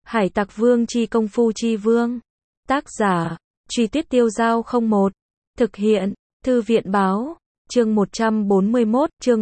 Hải Tặc Vương chi công phu chi vương. Tác giả, Truy Tuyết Tiêu Giao 01. Thực hiện, Thư viện báo. Chương 141, chương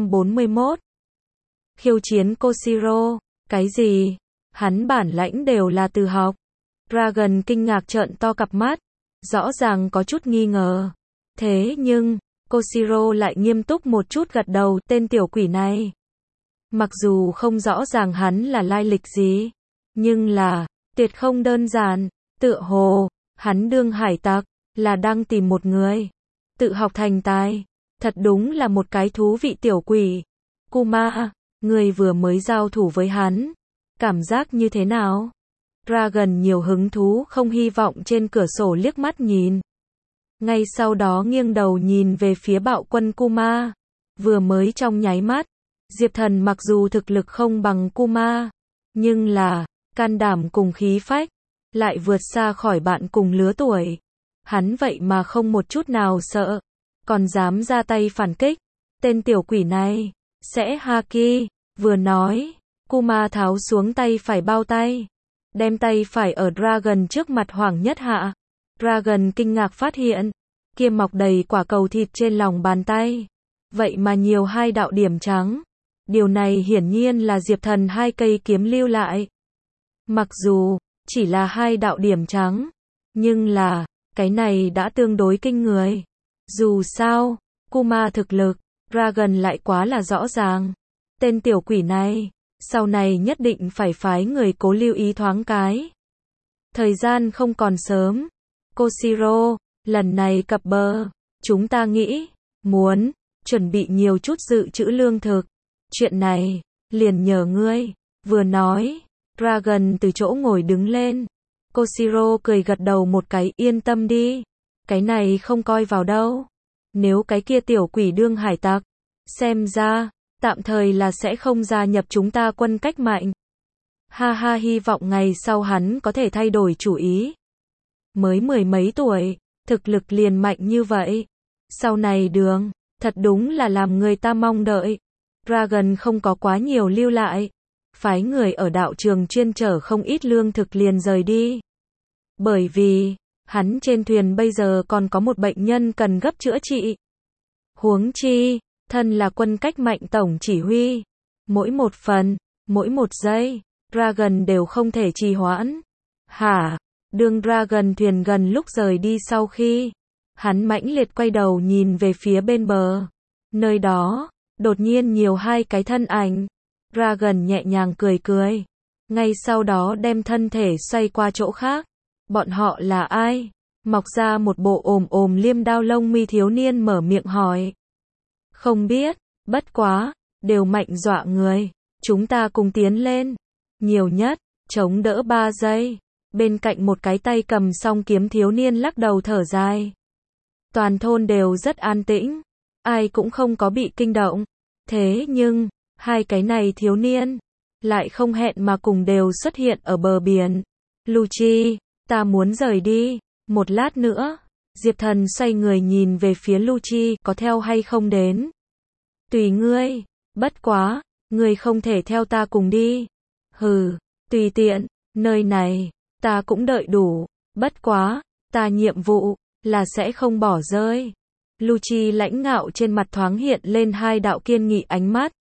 141. Khiêu chiến Koshiro. Cái gì? Hắn bản lãnh đều là từ học. Dragon kinh ngạc trợn to cặp mắt. Rõ ràng có chút nghi ngờ. Thế nhưng, Koshiro lại nghiêm túc một chút gật đầu. Tên tiểu quỷ này, mặc dù không rõ ràng hắn là lai lịch gì, nhưng là tuyệt không đơn giản. Tựa hồ hắn đương hải tặc là đang tìm một người tự học thành tài. Thật đúng là một cái thú vị tiểu quỷ. Kuma, người vừa mới giao thủ với hắn, cảm giác như thế nào? Dragon nhiều hứng thú không hy vọng trên cửa sổ liếc mắt nhìn. Ngay sau đó nghiêng đầu nhìn về phía bạo quân Kuma. Vừa mới trong nháy mắt, Diệp Thần mặc dù thực lực không bằng Kuma, nhưng là can đảm cùng khí phách lại vượt xa khỏi bạn cùng lứa tuổi. Hắn vậy mà không một chút nào sợ, còn dám ra tay phản kích. Tên tiểu quỷ này sẽ haki. Vừa nói, Kuma tháo xuống tay phải bao tay, đem tay phải ở Dragon trước mặt Hoàng Nhất Hạ. Dragon kinh ngạc phát hiện, kia mọc đầy quả cầu thịt trên lòng bàn tay, vậy mà nhiều hai đạo điểm trắng. Điều này hiển nhiên là Diệp Thần hai cây kiếm lưu lại. Mặc dù chỉ là hai đạo điểm trắng, nhưng là cái này đã tương đối kinh người. Dù sao, Kuma thực lực, Dragon lại quá là rõ ràng. Tên tiểu quỷ này, sau này nhất định phải phái người cố lưu ý thoáng cái. Thời gian không còn sớm. Koshiro, lần này cập bờ, chúng ta nghĩ muốn chuẩn bị nhiều chút dự trữ lương thực. Chuyện này liền nhờ ngươi. Vừa nói, Dragon từ chỗ ngồi đứng lên. Koshiro cười gật đầu một cái, yên tâm đi, cái này không coi vào đâu. Nếu cái kia tiểu quỷ đương hải tặc, xem ra tạm thời là sẽ không gia nhập chúng ta quân cách mạnh. Ha ha, hy vọng ngày sau hắn có thể thay đổi chủ ý. Mới mười mấy tuổi, thực lực liền mạnh như vậy, sau này đường thật đúng là làm người ta mong đợi. Dragon không có quá nhiều lưu lại, phái người ở đạo trường chuyên chở không ít lương thực liền rời đi. Bởi vì hắn trên thuyền bây giờ còn có một bệnh nhân cần gấp chữa trị. Huống chi, thân là quân cách mạnh tổng chỉ huy, mỗi một phần, mỗi một giây, Dragon đều không thể trì hoãn. Hả? Đương Dragon thuyền gần lúc rời đi sau khi, hắn mãnh liệt quay đầu nhìn về phía bên bờ. Nơi đó, đột nhiên nhiều hai cái thân ảnh. Dragon nhẹ nhàng cười cười, ngay sau đó đem thân thể xoay qua chỗ khác. Bọn họ là ai? Mọc ra một bộ ồm liêm đao lông mi thiếu niên mở miệng hỏi. Không biết, bất quá, đều mạnh dọa người. Chúng ta cùng tiến lên. Nhiều nhất, chống đỡ 3 giây. Bên cạnh một cái tay cầm song kiếm thiếu niên lắc đầu thở dài. Toàn thôn đều rất an tĩnh, ai cũng không có bị kinh động. Thế nhưng, hai cái này thiếu niên lại không hẹn mà cùng đều xuất hiện ở bờ biển. Lucci, ta muốn rời đi. Một lát nữa, Diệp Thần xoay người nhìn về phía Lucci, có theo hay không đến? Tùy ngươi, bất quá, ngươi không thể theo ta cùng đi. Hừ, tùy tiện, nơi này, ta cũng đợi đủ, bất quá, ta nhiệm vụ là sẽ không bỏ rơi. Lucci lãnh ngạo trên mặt thoáng hiện lên hai đạo kiên nghị ánh mắt.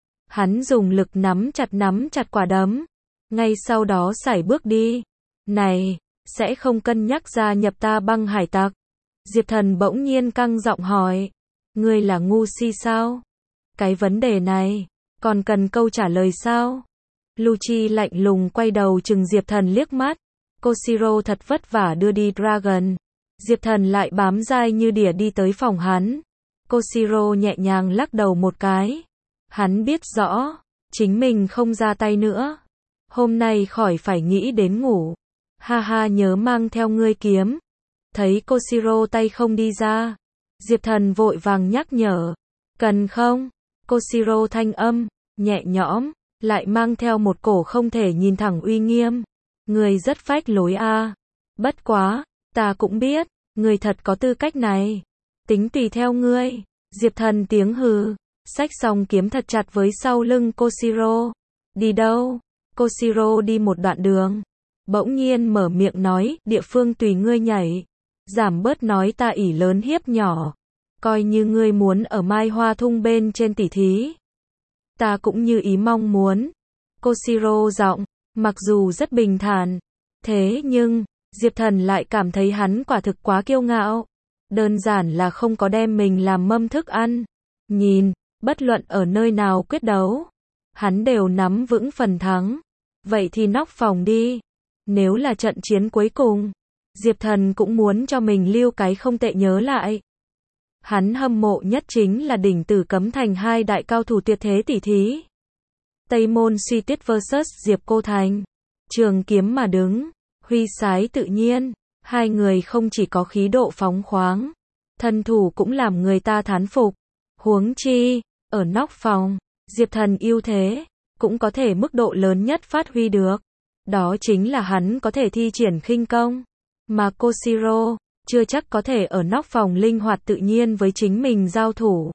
Hắn dùng lực nắm chặt quả đấm, ngay sau đó sải bước đi. Này, sẽ không cân nhắc gia nhập ta băng hải tặc? Diệp Thần bỗng nhiên căng giọng hỏi. Ngươi là ngu si sao? Cái vấn đề này, còn cần câu trả lời sao? Lucci lạnh lùng quay đầu chừng Diệp Thần liếc mắt. Koshiro thật vất vả đưa đi Dragon. Diệp Thần lại bám dai như đỉa đi tới phòng hắn. Koshiro nhẹ nhàng lắc đầu một cái. Hắn biết rõ, chính mình không ra tay nữa, hôm nay khỏi phải nghĩ đến ngủ. Ha ha, nhớ mang theo ngươi kiếm. Thấy Koshiro tay không đi ra, Diệp Thần vội vàng nhắc nhở. Cần không? Koshiro thanh âm nhẹ nhõm, lại mang theo một cổ không thể nhìn thẳng uy nghiêm. Ngươi rất phách lối a. Bất quá, ta cũng biết, ngươi thật có tư cách này. Tính tùy theo ngươi. Diệp Thần tiếng hừ, xách xong kiếm thật chặt với sau lưng Koshiro. Đi đâu? Koshiro đi một đoạn đường, bỗng nhiên mở miệng nói, địa phương tùy ngươi nhảy, giảm bớt nói ta ỷ lớn hiếp nhỏ, coi như ngươi muốn ở Mai Hoa Thung bên trên tỉ thí. Ta cũng như ý mong muốn. Koshiro giọng, mặc dù rất bình thản, thế nhưng, Diệp Thần lại cảm thấy hắn quả thực quá kiêu ngạo, đơn giản là không có đem mình làm mâm thức ăn. Nhìn, bất luận ở nơi nào quyết đấu, hắn đều nắm vững phần thắng. Vậy thì nóc phòng đi. Nếu là trận chiến cuối cùng, Diệp Thần cũng muốn cho mình lưu cái không tệ nhớ lại. Hắn hâm mộ nhất chính là đỉnh Tử Cấm Thành hai đại cao thủ tuyệt thế tỷ thí. Tây Môn Suy Tuyết vs Diệp Cô Thành. Trường kiếm mà đứng, huy sái tự nhiên, hai người không chỉ có khí độ phóng khoáng, thân thủ cũng làm người ta thán phục. Huống chi, ở nóc phòng, Diệp Thần ưu thế, cũng có thể mức độ lớn nhất phát huy được. Đó chính là hắn có thể thi triển khinh công, mà Koshiro chưa chắc có thể ở nóc phòng linh hoạt tự nhiên với chính mình giao thủ.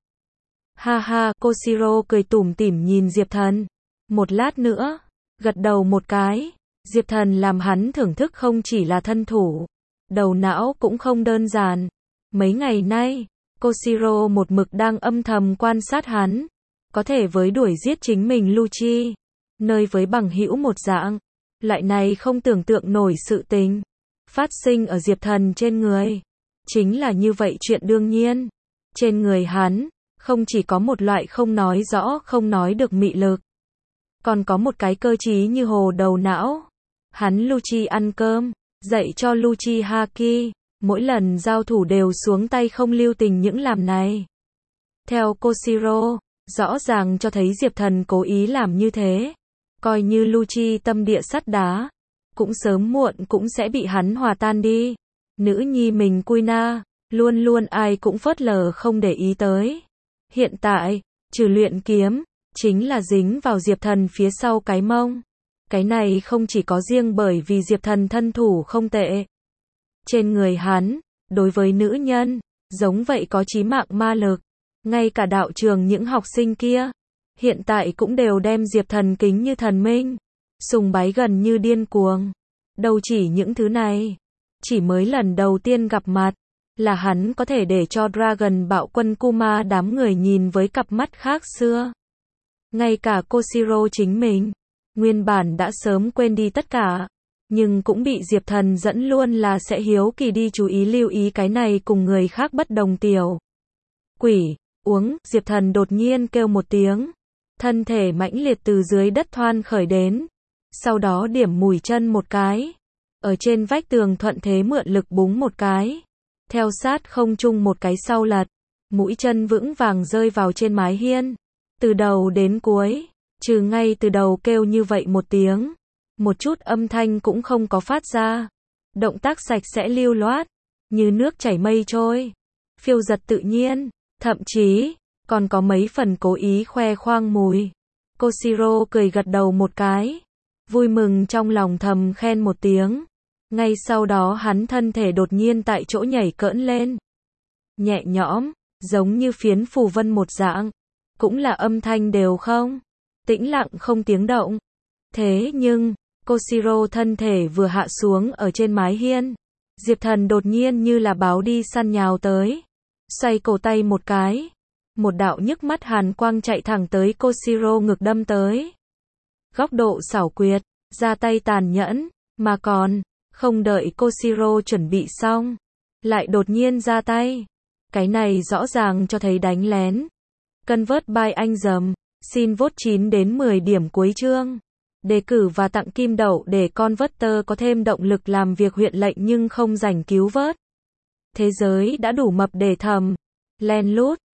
Ha ha, Koshiro cười tủm tỉm nhìn Diệp Thần. Một lát nữa, gật đầu một cái, Diệp Thần làm hắn thưởng thức không chỉ là thân thủ, đầu não cũng không đơn giản. Mấy ngày nay, Koshiro một mực đang âm thầm quan sát hắn, có thể với đuổi giết chính mình Lucci, nơi với bằng hữu một dạng. Loại này không tưởng tượng nổi sự tình phát sinh ở Diệp Thần trên người. Chính là như vậy chuyện đương nhiên. Trên người hắn, không chỉ có một loại không nói rõ không nói được mị lực, còn có một cái cơ trí như hồ đầu não. Hắn Lucci ăn cơm, dạy cho Lucci Haki, mỗi lần giao thủ đều xuống tay không lưu tình những làm này. Theo Koshiro, rõ ràng cho thấy Diệp Thần cố ý làm như thế. Coi như Lucci tâm địa sắt đá, cũng sớm muộn cũng sẽ bị hắn hòa tan đi. Nữ nhi mình Kuina, luôn luôn ai cũng phớt lờ không để ý tới. Hiện tại, trừ luyện kiếm, chính là dính vào Diệp Thần phía sau cái mông. Cái này không chỉ có riêng bởi vì Diệp Thần thân thủ không tệ. Trên người hắn, đối với nữ nhân, giống vậy có chí mạng ma lực. Ngay cả đạo trường những học sinh kia, hiện tại cũng đều đem Diệp Thần kính như thần minh, sùng bái gần như điên cuồng. Đâu chỉ những thứ này, chỉ mới lần đầu tiên gặp mặt, là hắn có thể để cho Dragon Bạo Quân Kuma đám người nhìn với cặp mắt khác xưa. Ngay cả Koshiro chính mình, nguyên bản đã sớm quên đi tất cả, nhưng cũng bị Diệp Thần dẫn luôn là sẽ hiếu kỳ đi chú ý lưu ý cái này cùng người khác bất đồng tiểu quỷ. Uống, Diệp Thần đột nhiên kêu một tiếng, thân thể mãnh liệt từ dưới đất thoăn khởi đến, sau đó điểm mùi chân một cái, ở trên vách tường thuận thế mượn lực búng một cái, theo sát không trung một cái sau lật, mũi chân vững vàng rơi vào trên mái hiên, từ đầu đến cuối, trừ ngay từ đầu kêu như vậy một tiếng, một chút âm thanh cũng không có phát ra, động tác sạch sẽ lưu loát, như nước chảy mây trôi, phiêu giật tự nhiên. Thậm chí, còn có mấy phần cố ý khoe khoang mùi. Koshiro cười gật đầu một cái, vui mừng trong lòng thầm khen một tiếng. Ngay sau đó hắn thân thể đột nhiên tại chỗ nhảy cỡn lên. Nhẹ nhõm, giống như phiến phù vân một dạng. Cũng là âm thanh đều không. Tĩnh lặng không tiếng động. Thế nhưng, Koshiro thân thể vừa hạ xuống ở trên mái hiên. Diệp Thần đột nhiên như là báo đi săn nhào tới. Xoay cổ tay một cái, một đạo nhức mắt hàn quang chạy thẳng tới Koshiro ngực đâm tới. Góc độ xảo quyệt, ra tay tàn nhẫn, mà còn, không đợi Koshiro chuẩn bị xong, lại đột nhiên ra tay. Cái này rõ ràng cho thấy đánh lén. Convert by anh dầm, xin vote 9 đến 10 điểm cuối chương. Đề cử và tặng kim đậu để Converter có thêm động lực làm việc huyện lệnh nhưng không rảnh cứu vớt. Thế giới đã đủ mập để thầm, len lút,